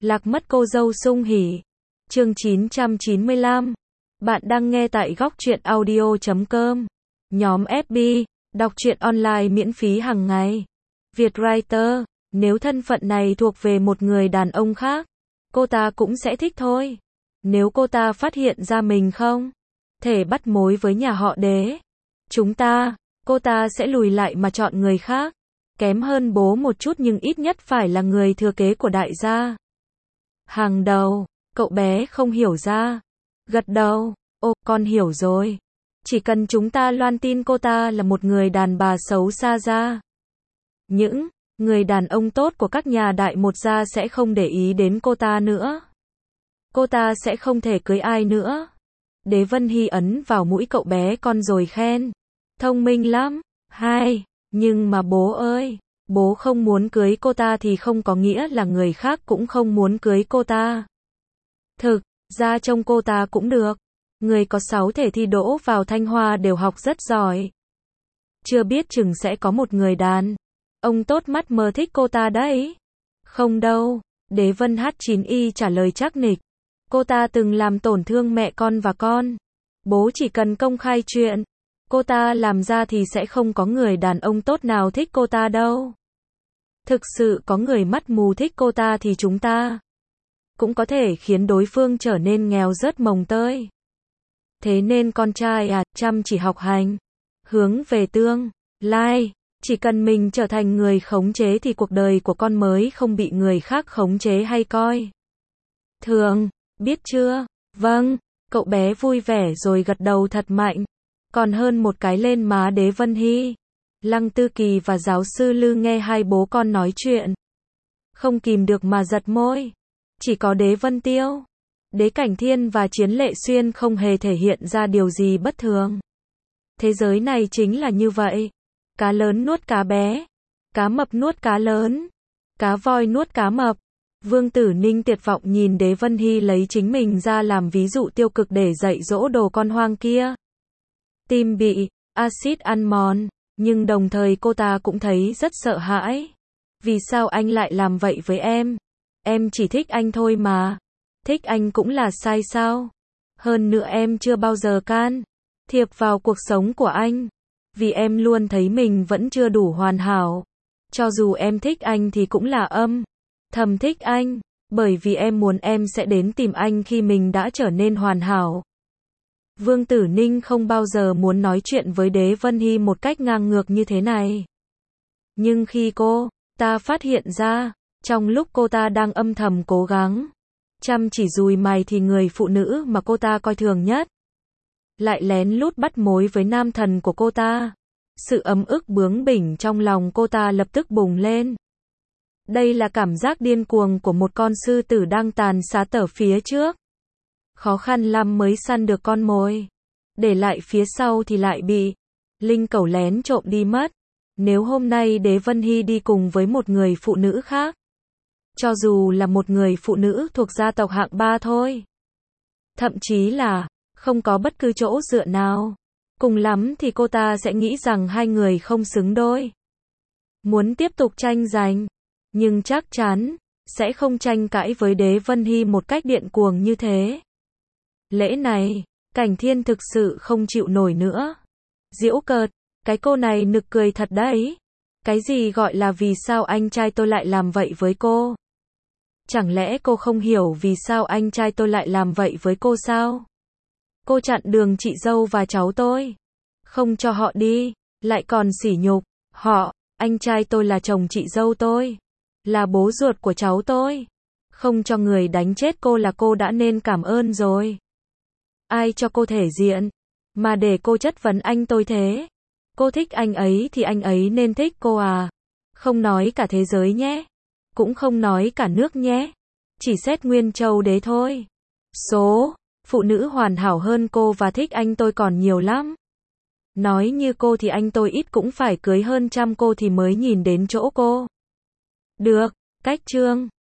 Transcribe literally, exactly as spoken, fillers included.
Lạc mất cô dâu sung hỉ. Chương chín trăm chín mươi lăm. Bạn đang nghe tại góc truyện audio chấm com. Nhóm ép bê, đọc truyện online miễn phí hàng ngày. Vietwriter, nếu thân phận này thuộc về một người đàn ông khác, cô ta cũng sẽ thích thôi. Nếu cô ta phát hiện ra mình không thể bắt mối với nhà họ Đế, chúng ta, cô ta sẽ lùi lại mà chọn người khác. Kém hơn bố một chút nhưng ít nhất phải là người thừa kế của đại gia. Hàng đầu, cậu bé không hiểu ra. Gật đầu, ô, con hiểu rồi. Chỉ cần chúng ta loan tin cô ta là một người đàn bà xấu xa ra, những người đàn ông tốt của các nhà đại một gia sẽ không để ý đến cô ta nữa. Cô ta sẽ không thể cưới ai nữa. Đế Vân Hy ấn vào mũi cậu bé con rồi khen. Thông minh lắm. Hai, nhưng mà bố ơi, bố không muốn cưới cô ta thì không có nghĩa là người khác cũng không muốn cưới cô ta. Thực ra trông cô ta cũng được. Người có sáu thể thi đỗ vào Thanh Hoa đều học rất giỏi. Chưa biết chừng sẽ có một người đàn ông tốt mắt mơ thích cô ta đấy. Không đâu, Đế Vân hát chín y trả lời chắc nịch. Cô ta từng làm tổn thương mẹ con và con. Bố chỉ cần công khai chuyện cô ta làm ra thì sẽ không có người đàn ông tốt nào thích cô ta đâu. Thực sự có người mắt mù thích cô ta thì chúng ta cũng có thể khiến đối phương trở nên nghèo rớt mồng tơi. Thế nên con trai à, chăm chỉ học hành, hướng về tương lai. Chỉ cần mình trở thành người khống chế thì cuộc đời của con mới không bị người khác khống chế hay coi thường, biết chưa? Vâng, cậu bé vui vẻ rồi gật đầu thật mạnh. Còn hơn một cái lên má Đế Vân Hy. Lăng Tư Kỳ và giáo sư Lư nghe hai bố con nói chuyện, không kìm được mà giật môi. Chỉ có Đế Vân Tiêu, Đế Cảnh Thiên và Chiến Lệ Xuyên không hề thể hiện ra điều gì bất thường. Thế giới này chính là như vậy. Cá lớn nuốt cá bé, cá mập nuốt cá lớn, cá voi nuốt cá mập. Vương Tử Ninh tuyệt vọng nhìn Đế Vân Hy lấy chính mình ra làm ví dụ tiêu cực để dạy dỗ đồ con hoang kia. Tim bị axit ăn mòn, nhưng đồng thời cô ta cũng thấy rất sợ hãi. Vì sao anh lại làm vậy với em? Em chỉ thích anh thôi mà. Thích anh cũng là sai sao? Hơn nữa em chưa bao giờ can thiệp vào cuộc sống của anh. Vì em luôn thấy mình vẫn chưa đủ hoàn hảo. Cho dù em thích anh thì cũng là âm thầm thích anh. Bởi vì em muốn em sẽ đến tìm anh khi mình đã trở nên hoàn hảo. Vương Tử Ninh không bao giờ muốn nói chuyện với Đế Vân Hy một cách ngang ngược như thế này. Nhưng khi cô ta phát hiện ra, trong lúc cô ta đang âm thầm cố gắng chăm chỉ dùi mày thì người phụ nữ mà cô ta coi thường nhất lại lén lút bắt mối với nam thần của cô ta. Sự ấm ức bướng bỉnh trong lòng cô ta lập tức bùng lên. Đây là cảm giác điên cuồng của một con sư tử đang tàn sát ở phía trước. Khó khăn lắm mới săn được con mồi. Để lại phía sau thì lại bị linh cẩu lén trộm đi mất. Nếu hôm nay Đế Vân Hy đi cùng với một người phụ nữ khác, cho dù là một người phụ nữ thuộc gia tộc hạng ba thôi, thậm chí là không có bất cứ chỗ dựa nào, cùng lắm thì cô ta sẽ nghĩ rằng hai người không xứng đôi. Muốn tiếp tục tranh giành, nhưng chắc chắn sẽ không tranh cãi với Đế Vân Hy một cách điên cuồng như thế. Lễ này, Cảnh Thiên thực sự không chịu nổi nữa. Giễu cợt, cái cô này nực cười thật đấy. Cái gì gọi là vì sao anh trai tôi lại làm vậy với cô? Chẳng lẽ cô không hiểu vì sao anh trai tôi lại làm vậy với cô sao? Cô chặn đường chị dâu và cháu tôi, không cho họ đi, lại còn sỉ nhục họ. Anh trai tôi là chồng chị dâu tôi, là bố ruột của cháu tôi. Không cho người đánh chết cô là cô đã nên cảm ơn rồi. Ai cho cô thể diện mà để cô chất vấn anh tôi thế? Cô thích anh ấy thì anh ấy nên thích cô à? Không nói cả thế giới nhé, cũng không nói cả nước nhé, chỉ xét nguyên châu Đế thôi. Số phụ nữ hoàn hảo hơn cô và thích anh tôi còn nhiều lắm. Nói như cô thì anh tôi ít cũng phải cưới hơn trăm cô thì mới nhìn đến chỗ cô. Được, cách chương